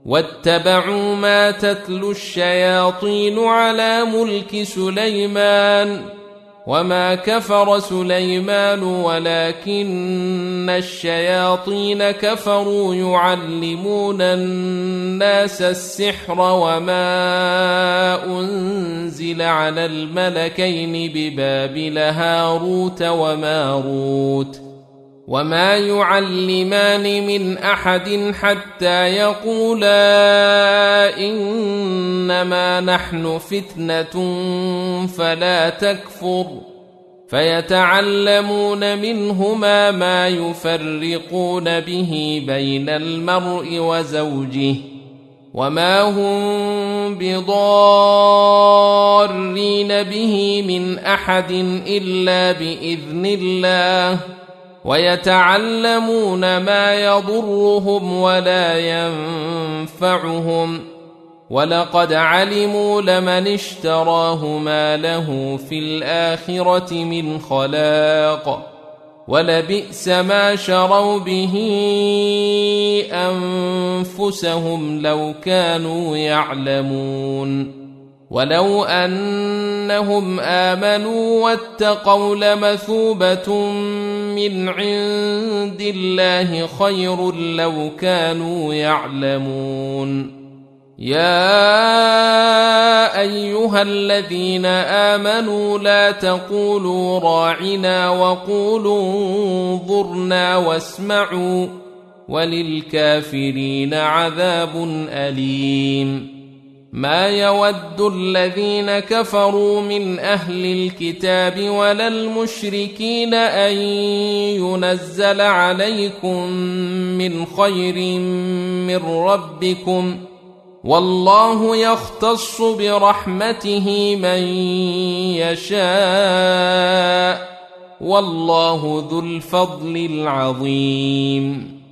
واتبعوا ما تتلو الشياطين على ملك سليمان وما كفر سليمان ولكن الشياطين كفروا يعلمون الناس السحر وما أنزل على الملكين ببابل هاروت وماروت وما يعلمان من أحد حتى يقولا إنما نحن فتنة فلا تكفر فيتعلمون منهما ما يفرقون به بين المرء وزوجه وما هم بضارين به من أحد إلا بإذن الله ويتعلمون ما يضرهم ولا ينفعهم ولقد علموا لمن اشتراه ما له في الآخرة من خلاق ولبئس ما شروا به أنفسهم لو كانوا يعلمون ولو أنهم آمنوا واتقوا لمثوبة من عند الله خير لو كانوا يعلمون يا أيها الذين آمنوا لا تقولوا راعنا وقولوا انظرنا واسمعوا وللكافرين عذاب أليم ما يود الذين كفروا من أهل الكتاب ولا المشركين أن ينزل عليكم من خير من ربكم والله يختص برحمته من يشاء والله ذو الفضل العظيم